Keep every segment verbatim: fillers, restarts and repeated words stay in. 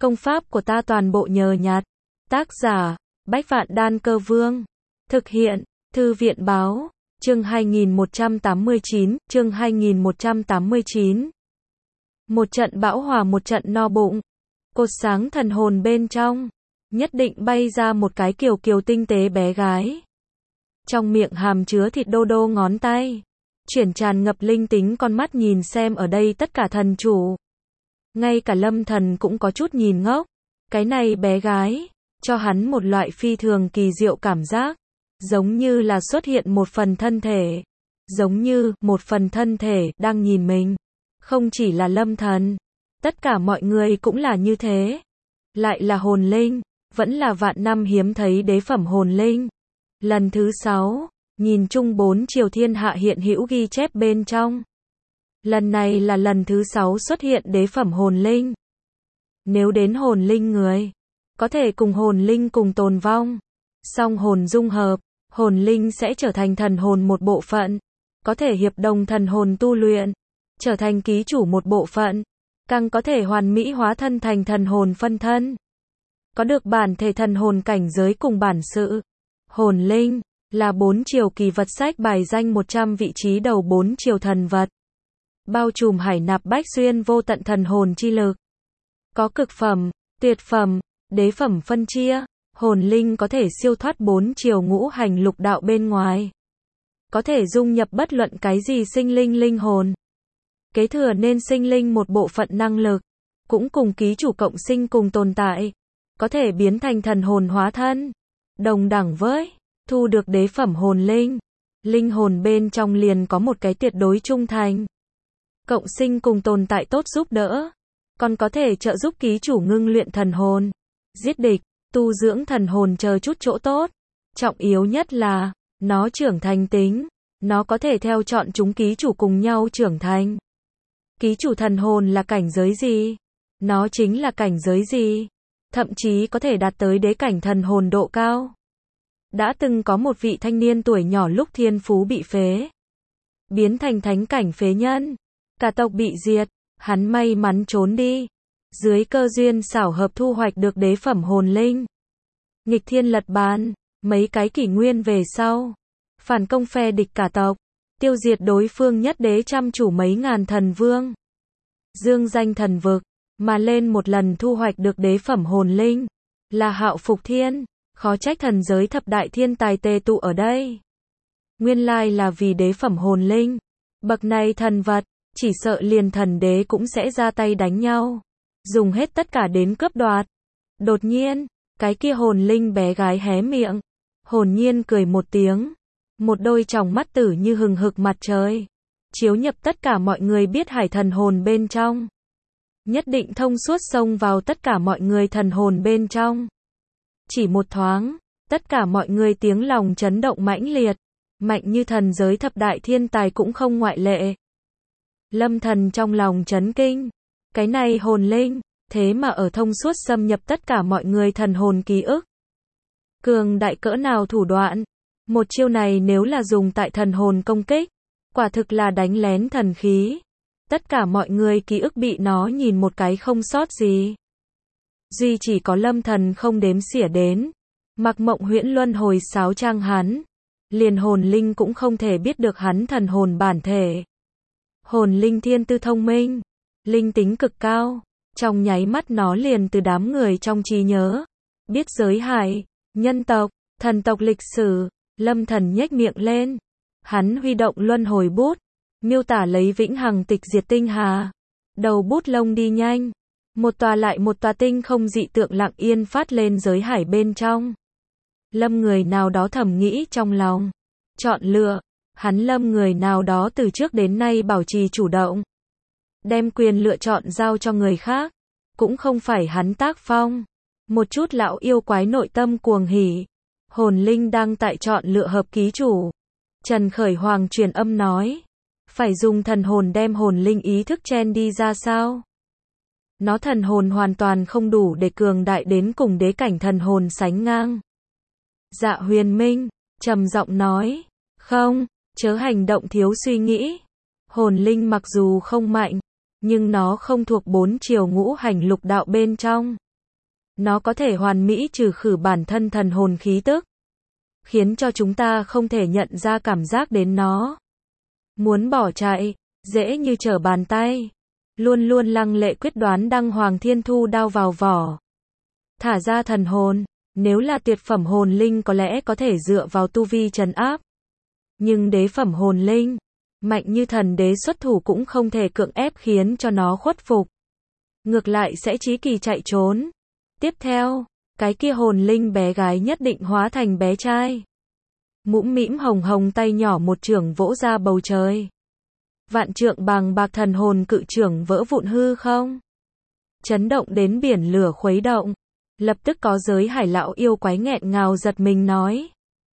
Công pháp của ta toàn bộ nhờ nhặt. Tác giả, Bách Vạn Đan Cơ Vương. Thực hiện, Thư viện Báo. Chương hai nghìn một trăm tám mươi chín, chương hai nghìn một trăm tám mươi chín. Một trận bão hòa một trận no bụng. Cột sáng thần hồn bên trong, nhất định bay ra một cái kiều kiều tinh tế bé gái. Trong miệng hàm chứa thịt đô đô ngón tay. Chuyển tràn ngập linh tính con mắt nhìn xem ở đây tất cả thần chủ. Ngay cả Lâm Thần cũng có chút nhìn ngốc. Cái này bé gái, cho hắn một loại phi thường kỳ diệu cảm giác. Giống như là xuất hiện một phần thân thể. Giống như một phần thân thể đang nhìn mình. Không chỉ là Lâm Thần. Tất cả mọi người cũng là như thế. Lại là hồn linh. Vẫn là vạn năm hiếm thấy đế phẩm hồn linh. Lần thứ sáu, nhìn chung bốn triều thiên hạ hiện hữu ghi chép bên trong. Lần này là lần thứ sáu xuất hiện đế phẩm hồn linh. Nếu đến hồn linh người, có thể cùng hồn linh cùng tồn vong. Song hồn dung hợp, hồn linh sẽ trở thành thần hồn một bộ phận. Có thể hiệp đồng thần hồn tu luyện, trở thành ký chủ một bộ phận. Càng có thể hoàn mỹ hóa thân thành thần hồn phân thân. Có được bản thể thần hồn cảnh giới cùng bản sự. Hồn linh là bốn triều kỳ vật sách bài danh một trăm vị trí đầu bốn triều thần vật. Bao trùm hải nạp bách xuyên vô tận thần hồn chi lực. Có cực phẩm, tuyệt phẩm, đế phẩm phân chia. Hồn linh có thể siêu thoát bốn triều ngũ hành lục đạo bên ngoài. Có thể dung nhập bất luận cái gì sinh linh linh hồn. Kế thừa nên sinh linh một bộ phận năng lực. Cũng cùng ký chủ cộng sinh cùng tồn tại. Có thể biến thành thần hồn hóa thân. Đồng đẳng với thu được đế phẩm hồn linh. Linh hồn bên trong liền có một cái tuyệt đối trung thành. Cộng sinh cùng tồn tại tốt giúp đỡ. Còn có thể trợ giúp ký chủ ngưng luyện thần hồn. Giết địch, tu dưỡng thần hồn chờ chút chỗ tốt. Trọng yếu nhất là, nó trưởng thành tính. Nó có thể theo chọn chúng ký chủ cùng nhau trưởng thành. Ký chủ thần hồn là cảnh giới gì? Nó chính là cảnh giới gì? Thậm chí có thể đạt tới đế cảnh thần hồn độ cao. Đã từng có một vị thanh niên tuổi nhỏ lúc thiên phú bị phế. Biến thành thánh cảnh phế nhân. Cả tộc bị diệt. Hắn may mắn trốn đi. Dưới cơ duyên xảo hợp thu hoạch được đế phẩm hồn linh. Nghịch thiên lật bàn. Mấy cái kỷ nguyên về sau. Phản công phe địch cả tộc. Tiêu diệt đối phương nhất đế trăm chủ mấy ngàn thần vương. Dương danh thần vực. Mà lên một lần thu hoạch được đế phẩm hồn linh. Là Hạo Phục Thiên. Khó trách thần giới thập đại thiên tài tề tụ ở đây. Nguyên lai là vì đế phẩm hồn linh. Bậc này thần vật, chỉ sợ liền thần đế cũng sẽ ra tay đánh nhau. Dùng hết tất cả đến cướp đoạt. Đột nhiên, cái kia hồn linh bé gái hé miệng. Hồn nhiên cười một tiếng. Một đôi tròng mắt tử như hừng hực mặt trời. Chiếu nhập tất cả mọi người biết hải thần hồn bên trong. Nhất định thông suốt xông vào tất cả mọi người thần hồn bên trong. Chỉ một thoáng, tất cả mọi người tiếng lòng chấn động mãnh liệt. Mạnh như thần giới thập đại thiên tài cũng không ngoại lệ. Lâm Thần trong lòng chấn kinh. Cái này hồn linh, thế mà ở thông suốt xâm nhập tất cả mọi người thần hồn ký ức. Cường đại cỡ nào thủ đoạn. Một chiêu này nếu là dùng tại thần hồn công kích, quả thực là đánh lén thần khí. Tất cả mọi người ký ức bị nó nhìn một cái không sót gì. Duy chỉ có Lâm Thần không đếm xỉa đến. Mặc Mộng Huyễn luân hồi sáo trang hắn. Liền hồn linh cũng không thể biết được hắn thần hồn bản thể. Hồn linh thiên tư thông minh. Linh tính cực cao. Trong nháy mắt nó liền từ đám người trong trí nhớ. Biết giới hải, nhân tộc, thần tộc lịch sử. Lâm Thần nhếch miệng lên. Hắn huy động luân hồi bút. Miêu tả lấy vĩnh hằng tịch diệt tinh hà. Đầu bút lông đi nhanh. Một tòa lại một tòa tinh không dị tượng lặng yên phát lên giới hải bên trong. Lâm người nào đó thầm nghĩ trong lòng. Chọn lựa. Hắn lâm người nào đó từ trước đến nay bảo trì chủ động. Đem quyền lựa chọn giao cho người khác. Cũng không phải hắn tác phong. Một chút lão yêu quái nội tâm cuồng hỉ. Hồn linh đang tại chọn lựa hợp ký chủ. Trần Khởi Hoàng truyền âm nói. Phải dùng thần hồn đem hồn linh ý thức chen đi ra sao? Nó thần hồn hoàn toàn không đủ để cường đại đến cùng đế cảnh thần hồn sánh ngang. Dạ Huyền Minh, trầm giọng nói. Không, chớ hành động thiếu suy nghĩ. Hồn linh mặc dù không mạnh, nhưng nó không thuộc bốn triều ngũ hành lục đạo bên trong. Nó có thể hoàn mỹ trừ khử bản thân thần hồn khí tức, khiến cho chúng ta không thể nhận ra cảm giác đến nó. Muốn bỏ chạy, dễ như trở bàn tay. Luôn luôn lăng lệ quyết đoán Đăng Hoàng Thiên thu đao vào vỏ. Thả ra thần hồn, nếu là tuyệt phẩm hồn linh có lẽ có thể dựa vào tu vi trấn áp. Nhưng đế phẩm hồn linh, mạnh như thần đế xuất thủ cũng không thể cưỡng ép khiến cho nó khuất phục. Ngược lại sẽ chí kỳ chạy trốn. Tiếp theo, cái kia hồn linh bé gái nhất định hóa thành bé trai. Mũm mĩm hồng hồng tay nhỏ một chưởng vỗ ra bầu trời. Vạn trượng bàng bạc thần hồn cự chưởng vỡ vụn hư không. Chấn động đến biển lửa khuấy động. Lập tức có giới hải lão yêu quái nghẹn ngào giật mình nói.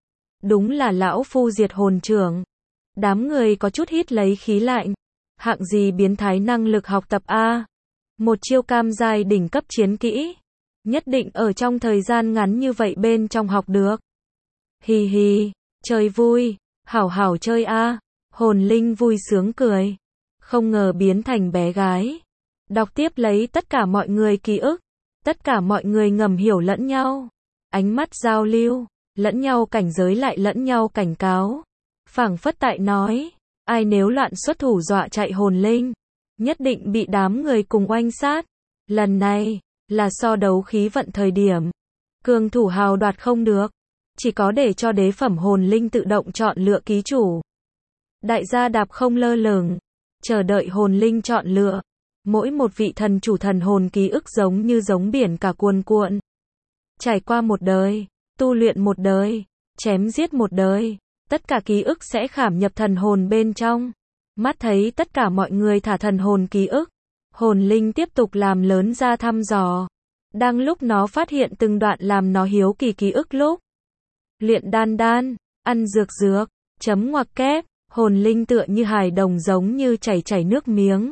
Đúng là lão phu diệt hồn chưởng. Đám người có chút hít lấy khí lạnh. Hạng gì biến thái năng lực học tập a? Một chiêu cam giai đỉnh cấp chiến kỹ. Nhất định ở trong thời gian ngắn như vậy bên trong học được. Hì hì, chơi vui, hảo hảo chơi a. Hồn linh vui sướng cười. Không ngờ biến thành bé gái. Đọc tiếp lấy tất cả mọi người ký ức. Tất cả mọi người ngầm hiểu lẫn nhau. Ánh mắt giao lưu, lẫn nhau cảnh giới lại lẫn nhau cảnh cáo. Phảng phất tại nói, ai nếu loạn xuất thủ dọa chạy hồn linh, nhất định bị đám người cùng oanh sát. Lần này, là so đấu khí vận thời điểm. Cường thủ hào đoạt không được. Chỉ có để cho đế phẩm hồn linh tự động chọn lựa ký chủ. Đại gia đạp không lơ lửng, chờ đợi hồn linh chọn lựa. Mỗi một vị thần chủ thần hồn ký ức giống như giống biển cả cuồn cuộn. Trải qua một đời, tu luyện một đời, chém giết một đời, tất cả ký ức sẽ khảm nhập thần hồn bên trong. Mắt thấy tất cả mọi người thả thần hồn ký ức, hồn linh tiếp tục làm lớn ra thăm dò. Đang lúc nó phát hiện từng đoạn làm nó hiếu kỳ ký ức lúc. Luyện đan đan, ăn dược dược, chấm ngoặc kép, hồn linh tựa như hài đồng giống như chảy chảy nước miếng.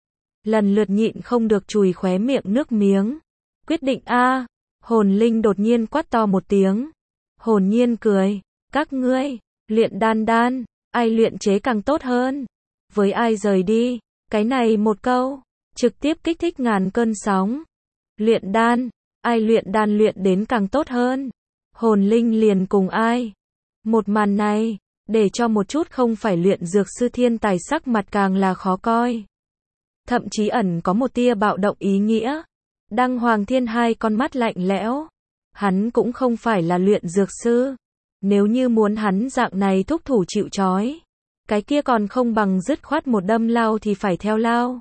Lần lượt nhịn không được chùi khóe miệng nước miếng. Quyết định a. Hồn linh đột nhiên quát to một tiếng. Hồn nhiên cười. Các ngươi, luyện đan đan, ai luyện chế càng tốt hơn. Với ai rời đi. Cái này một câu, trực tiếp kích thích ngàn cơn sóng. Luyện đan, ai luyện đan luyện đến càng tốt hơn. Hồn linh liền cùng ai. Một màn này, để cho một chút không phải luyện dược sư thiên tài sắc mặt càng là khó coi. Thậm chí ẩn có một tia bạo động ý nghĩa. Đăng Hoàng Thiên hai con mắt lạnh lẽo. Hắn cũng không phải là luyện dược sư. Nếu như muốn hắn dạng này thúc thủ chịu trói, cái kia còn không bằng dứt khoát một đâm lao thì phải theo lao.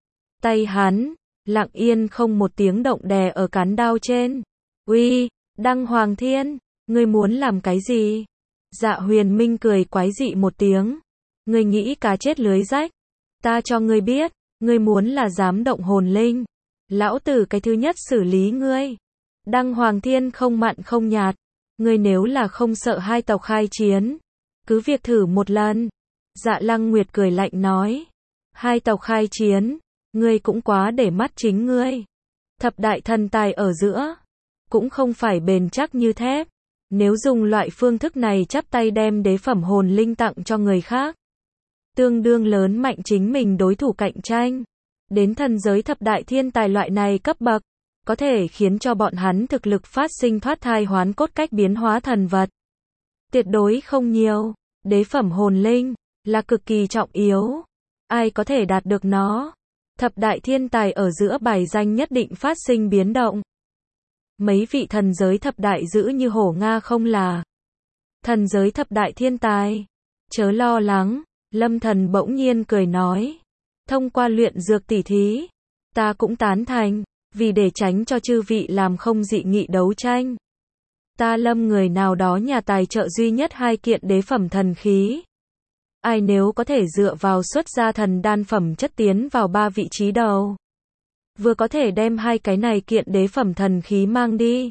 Tay hắn, lặng yên không một tiếng động đè ở cán đao trên. Uy, Đăng Hoàng Thiên, ngươi muốn làm cái gì? Dạ Huyền Minh cười quái dị một tiếng. Ngươi nghĩ cá chết lưới rách. Ta cho ngươi biết. Ngươi muốn là dám động hồn linh, lão tử cái thứ nhất xử lý ngươi. Đăng Hoàng Thiên không mặn không nhạt. Ngươi nếu là không sợ hai tộc khai chiến, cứ việc thử một lần. Dạ Lăng Nguyệt cười lạnh nói. Hai tộc khai chiến, ngươi cũng quá để mắt chính ngươi. Thập đại thần tài ở giữa, cũng không phải bền chắc như thép. Nếu dùng loại phương thức này chắp tay đem đế phẩm hồn linh tặng cho người khác, tương đương lớn mạnh chính mình đối thủ cạnh tranh. Đến thần giới thập đại thiên tài loại này cấp bậc, có thể khiến cho bọn hắn thực lực phát sinh thoát thai hoán cốt cách biến hóa thần vật. Tuyệt đối không nhiều, đế phẩm hồn linh, là cực kỳ trọng yếu. Ai có thể đạt được nó? Thập đại thiên tài ở giữa bài danh nhất định phát sinh biến động. Mấy vị thần giới thập đại giữ như hổ Nga không là. Thần giới thập đại thiên tài. Chớ lo lắng. Lâm Thần bỗng nhiên cười nói. Thông qua luyện dược tỉ thí, ta cũng tán thành, vì để tránh cho chư vị làm không dị nghị đấu tranh. Ta lâm người nào đó nhà tài trợ duy nhất hai kiện đế phẩm thần khí. Ai nếu có thể dựa vào xuất ra thần đan phẩm chất tiến vào ba vị trí đầu, vừa có thể đem hai cái này kiện đế phẩm thần khí mang đi.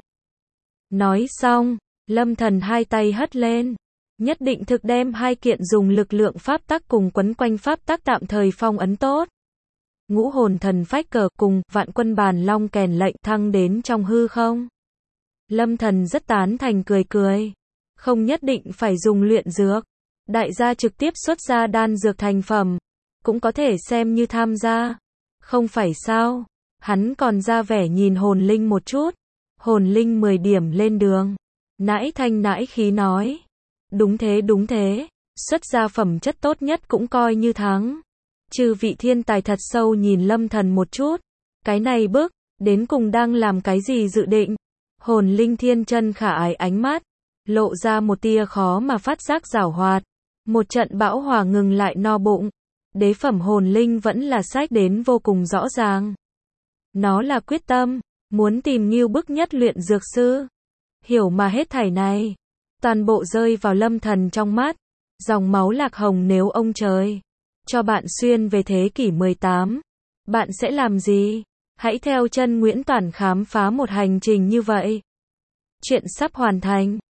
Nói xong, Lâm Thần hai tay hất lên. Nhất định thực đem hai kiện dùng lực lượng pháp tắc cùng quấn quanh pháp tắc tạm thời phong ấn tốt. Ngũ hồn thần phách cờ cùng vạn quân bàn long kèn lệnh thăng đến trong hư không. Lâm Thần rất tán thành cười cười. Không nhất định phải dùng luyện dược. Đại gia trực tiếp xuất ra đan dược thành phẩm. Cũng có thể xem như tham gia. Không phải sao. Hắn còn ra vẻ nhìn hồn linh một chút. Hồn linh mười điểm lên đường. Nãi thanh nãi khí nói. Đúng thế đúng thế. Xuất ra phẩm chất tốt nhất cũng coi như thắng. Chư vị thiên tài thật sâu nhìn Lâm Thần một chút. Cái này bức, đến cùng đang làm cái gì dự định? Hồn linh thiên chân khả ái ánh mắt, lộ ra một tia khó mà phát giác giảo hoạt. Một trận bão hòa ngừng lại no bụng. Đế phẩm hồn linh vẫn là sách đến vô cùng rõ ràng. Nó là quyết tâm, muốn tìm Ngưu Bức nhất luyện dược sư. Hiểu mà hết thảy này, toàn bộ rơi vào Lâm Thần trong mắt. Dòng máu lạc hồng, nếu ông trời cho bạn xuyên về thế kỷ mười tám, bạn sẽ làm gì? Hãy theo chân Nguyễn Toản khám phá một hành trình như vậy. Chuyện sắp hoàn thành.